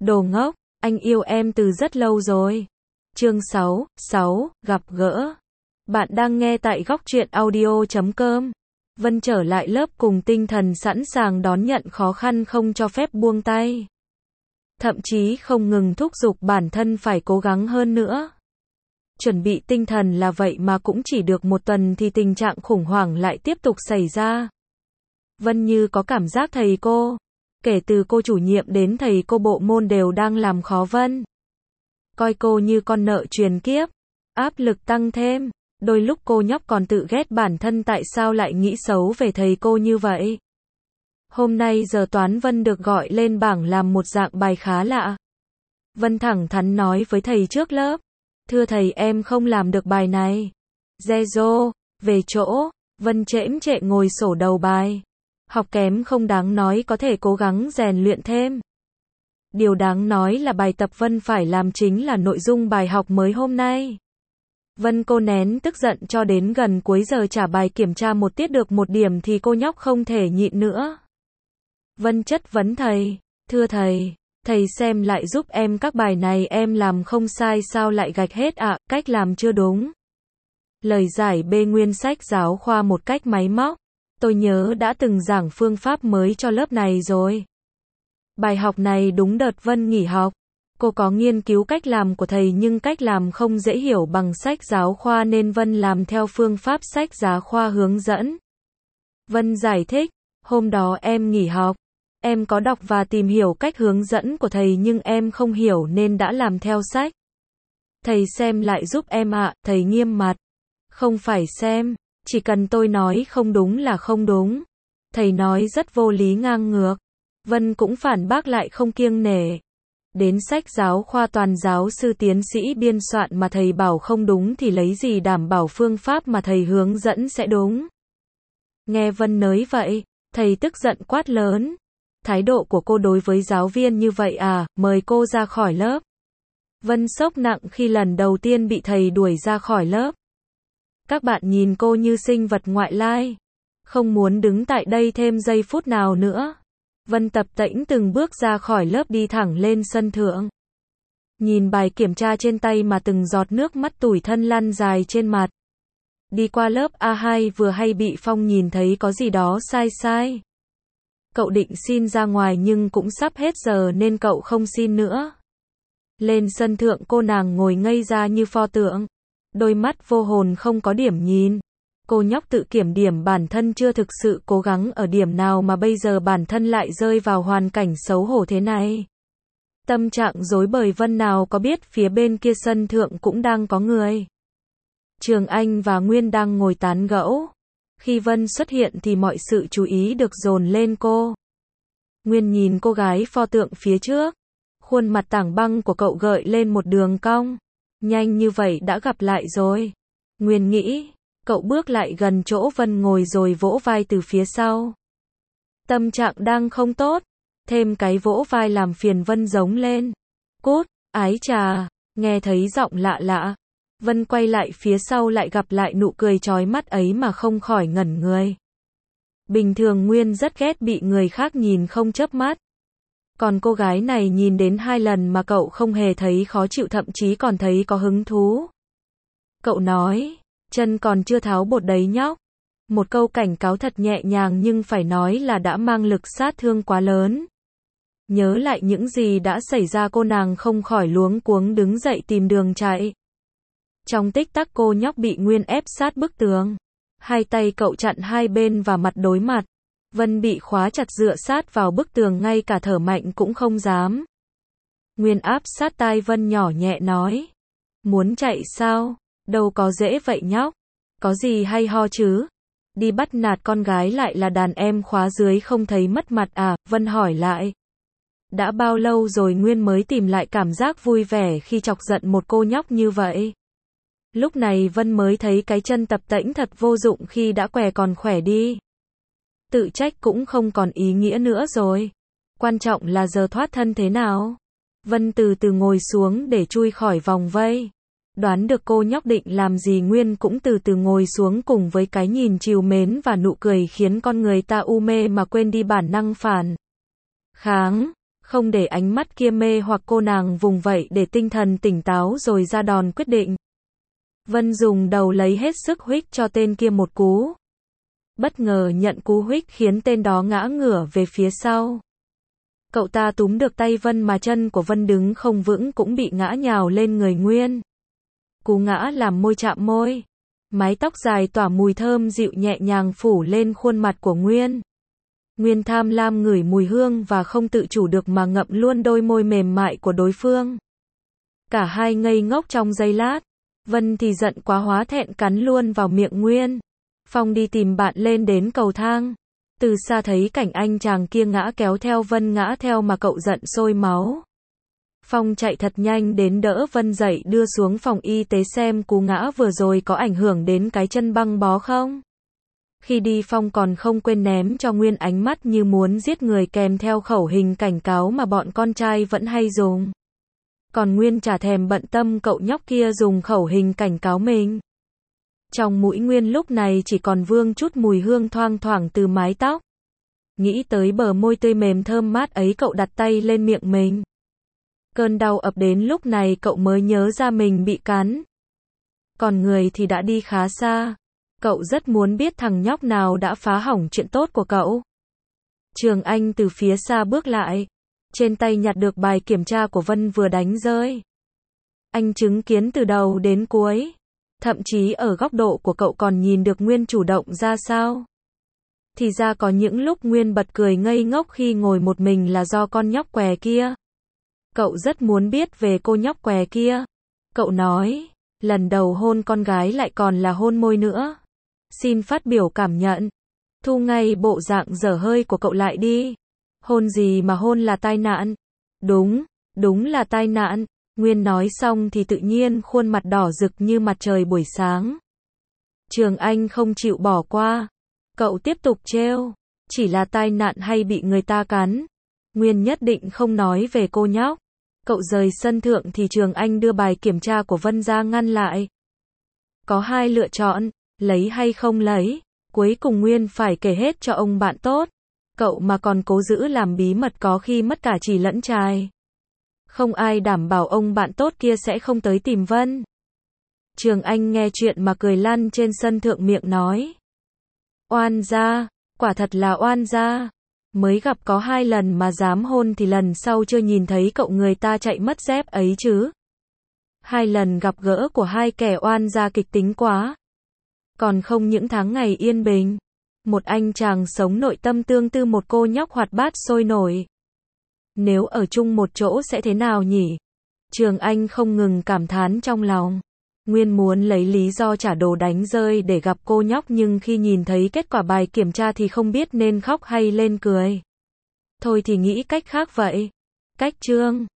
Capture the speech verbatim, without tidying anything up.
Đồ ngốc, anh yêu em từ rất lâu rồi. Chương sáu, sáu, gặp gỡ. Bạn đang nghe tại góc truyện audio chấm com. Vân trở lại lớp cùng tinh thần sẵn sàng đón nhận khó khăn, không cho phép buông tay. Thậm chí không ngừng thúc giục bản thân phải cố gắng hơn nữa. Chuẩn bị tinh thần là vậy mà cũng chỉ được một tuần thì tình trạng khủng hoảng lại tiếp tục xảy ra. Vân như có cảm giác thầy cô, kể từ cô chủ nhiệm đến thầy cô bộ môn đều đang làm khó Vân. Coi cô như con nợ truyền kiếp, áp lực tăng thêm, đôi lúc cô nhóc còn tự ghét bản thân tại sao lại nghĩ xấu về thầy cô như vậy. Hôm nay giờ toán Vân được gọi lên bảng làm một dạng bài khá lạ. Vân thẳng thắn nói với thầy trước lớp, thưa thầy em không làm được bài này. Zezo, về chỗ, Vân chễm chệ ngồi sổ đầu bài. Học kém không đáng nói, có thể cố gắng rèn luyện thêm. Điều đáng nói là bài tập Vân phải làm chính là nội dung bài học mới hôm nay. Vân cô nén tức giận cho đến gần cuối giờ trả bài kiểm tra một tiết được một điểm thì cô nhóc không thể nhịn nữa. Vân chất vấn thầy, thưa thầy, thầy xem lại giúp em các bài này em làm không sai sao lại gạch hết ạ, à, cách làm chưa đúng. Lời giải B nguyên sách giáo khoa một cách máy móc. Tôi nhớ đã từng giảng phương pháp mới cho lớp này rồi. Bài học này đúng đợt Vân nghỉ học. Cô có nghiên cứu cách làm của thầy nhưng cách làm không dễ hiểu bằng sách giáo khoa nên Vân làm theo phương pháp sách giáo khoa hướng dẫn. Vân giải thích, hôm đó em nghỉ học. Em có đọc và tìm hiểu cách hướng dẫn của thầy nhưng em không hiểu nên đã làm theo sách. Thầy xem lại giúp em ạ, à, thầy nghiêm mặt. Không phải xem, chỉ cần tôi nói không đúng là không đúng. Thầy nói rất vô lý ngang ngược. Vân cũng phản bác lại không kiêng nể. Đến sách giáo khoa toàn giáo sư tiến sĩ biên soạn mà thầy bảo không đúng thì lấy gì đảm bảo phương pháp mà thầy hướng dẫn sẽ đúng. Nghe Vân nói vậy, thầy tức giận quát lớn. Thái độ của cô đối với giáo viên như vậy à, mời cô ra khỏi lớp. Vân sốc nặng khi lần đầu tiên bị thầy đuổi ra khỏi lớp. Các bạn nhìn cô như sinh vật ngoại lai. Không muốn đứng tại đây thêm giây phút nào nữa. Vân tập tễnh từng bước ra khỏi lớp đi thẳng lên sân thượng. Nhìn bài kiểm tra trên tay mà từng giọt nước mắt tủi thân lăn dài trên mặt. Đi qua lớp A hai vừa hay bị Phong nhìn thấy có gì đó sai sai. Cậu định xin ra ngoài nhưng cũng sắp hết giờ nên cậu không xin nữa. Lên sân thượng cô nàng ngồi ngây ra như pho tượng. Đôi mắt vô hồn không có điểm nhìn. Cô nhóc tự kiểm điểm bản thân chưa thực sự cố gắng ở điểm nào mà bây giờ bản thân lại rơi vào hoàn cảnh xấu hổ thế này. Tâm trạng rối bời Vân nào có biết phía bên kia sân thượng cũng đang có người. Trường Anh và Nguyên đang ngồi tán gẫu. Khi Vân xuất hiện thì mọi sự chú ý được dồn lên cô. Nguyên nhìn cô gái pho tượng phía trước. Khuôn mặt tảng băng của cậu gợi lên một đường cong. Nhanh như vậy đã gặp lại rồi. Nguyên nghĩ. Cậu bước lại gần chỗ Vân ngồi rồi vỗ vai từ phía sau. Tâm trạng đang không tốt. Thêm cái vỗ vai làm phiền Vân giống lên. Cút, ái chà, nghe thấy giọng lạ lạ. Vân quay lại phía sau lại gặp lại nụ cười chói mắt ấy mà không khỏi ngẩn người. Bình thường Nguyên rất ghét bị người khác nhìn không chớp mắt. Còn cô gái này nhìn đến hai lần mà cậu không hề thấy khó chịu, thậm chí còn thấy có hứng thú. Cậu nói, chân còn chưa tháo bột đấy nhóc. Một câu cảnh cáo thật nhẹ nhàng nhưng phải nói là đã mang lực sát thương quá lớn. Nhớ lại những gì đã xảy ra cô nàng không khỏi luống cuống đứng dậy tìm đường chạy. Trong tích tắc cô nhóc bị Nguyên ép sát bức tường. Hai tay cậu chặn hai bên và mặt đối mặt. Vân bị khóa chặt dựa sát vào bức tường, ngay cả thở mạnh cũng không dám. Nguyên áp sát tai Vân nhỏ nhẹ nói. Muốn chạy sao? Đâu có dễ vậy nhóc. Có gì hay ho chứ? Đi bắt nạt con gái lại là đàn em khóa dưới không thấy mất mặt à? Vân hỏi lại. Đã bao lâu rồi Nguyên mới tìm lại cảm giác vui vẻ khi chọc giận một cô nhóc như vậy? Lúc này Vân mới thấy cái chân tập tễnh thật vô dụng khi đã què còn khỏe đi. Tự trách cũng không còn ý nghĩa nữa rồi. Quan trọng là giờ thoát thân thế nào? Vân từ từ ngồi xuống để chui khỏi vòng vây. Đoán được cô nhóc định làm gì, Nguyên cũng từ từ ngồi xuống cùng với cái nhìn trìu mến và nụ cười khiến con người ta u mê mà quên đi bản năng phản kháng. Không để ánh mắt kia mê hoặc cô, nàng vùng vẫy để tinh thần tỉnh táo rồi ra đòn quyết định. Vân dùng đầu lấy hết sức huých cho tên kia một cú. Bất ngờ nhận cú huých khiến tên đó ngã ngửa về phía sau. Cậu ta túm được tay Vân mà chân của Vân đứng không vững cũng bị ngã nhào lên người Nguyên. Cú ngã làm môi chạm môi. Mái tóc dài tỏa mùi thơm dịu nhẹ nhàng phủ lên khuôn mặt của Nguyên. Nguyên tham lam ngửi mùi hương và không tự chủ được mà ngậm luôn đôi môi mềm mại của đối phương. Cả hai ngây ngốc trong giây lát. Vân thì giận quá hóa thẹn cắn luôn vào miệng Nguyên. Phong đi tìm bạn lên đến cầu thang. Từ xa thấy cảnh anh chàng kia ngã kéo theo Vân ngã theo mà cậu giận sôi máu. Phong chạy thật nhanh đến đỡ Vân dậy đưa xuống phòng y tế xem cú ngã vừa rồi có ảnh hưởng đến cái chân băng bó không. Khi đi Phong còn không quên ném cho Nguyên ánh mắt như muốn giết người kèm theo khẩu hình cảnh cáo mà bọn con trai vẫn hay dùng. Còn Nguyên chả thèm bận tâm cậu nhóc kia dùng khẩu hình cảnh cáo mình. Trong mũi Nguyên lúc này chỉ còn vương chút mùi hương thoang thoảng từ mái tóc. Nghĩ tới bờ môi tươi mềm thơm mát ấy cậu đặt tay lên miệng mình. Cơn đau ập đến lúc này cậu mới nhớ ra mình bị cắn. Còn người thì đã đi khá xa. Cậu rất muốn biết thằng nhóc nào đã phá hỏng chuyện tốt của cậu. Trường Anh từ phía xa bước lại. Trên tay nhặt được bài kiểm tra của Vân vừa đánh rơi. Anh chứng kiến từ đầu đến cuối. Thậm chí ở góc độ của cậu còn nhìn được Nguyên chủ động ra sao. Thì ra có những lúc Nguyên bật cười ngây ngốc khi ngồi một mình là do con nhóc què kia. Cậu rất muốn biết về cô nhóc què kia. Cậu nói, lần đầu hôn con gái lại còn là hôn môi nữa. Xin phát biểu cảm nhận. Thu ngay bộ dạng dở hơi của cậu lại đi. Hôn gì mà hôn là tai nạn. Đúng, đúng là tai nạn. Nguyên nói xong thì tự nhiên khuôn mặt đỏ rực như mặt trời buổi sáng. Trường Anh không chịu bỏ qua. Cậu tiếp tục trêu. Chỉ là tai nạn hay bị người ta cắn. Nguyên nhất định không nói về cô nhóc. Cậu rời sân thượng thì Trường Anh đưa bài kiểm tra của Vân ra ngăn lại. Có hai lựa chọn, lấy hay không lấy. Cuối cùng Nguyên phải kể hết cho ông bạn tốt. Cậu mà còn cố giữ làm bí mật có khi mất cả chì lẫn chài. Không ai đảm bảo ông bạn tốt kia sẽ không tới tìm Vân. Trường Anh nghe chuyện mà cười lăn trên sân thượng miệng nói. Oan gia, quả thật là oan gia. Mới gặp có hai lần mà dám hôn thì lần sau chưa nhìn thấy cậu người ta chạy mất dép ấy chứ. Hai lần gặp gỡ của hai kẻ oan gia kịch tính quá. Còn không những tháng ngày yên bình. Một anh chàng sống nội tâm tương tư một cô nhóc hoạt bát sôi nổi. Nếu ở chung một chỗ sẽ thế nào nhỉ? Trường Anh không ngừng cảm thán trong lòng. Nguyên muốn lấy lý do trả đồ đánh rơi để gặp cô nhóc nhưng khi nhìn thấy kết quả bài kiểm tra thì không biết nên khóc hay lên cười. Thôi thì nghĩ cách khác vậy. Cách chương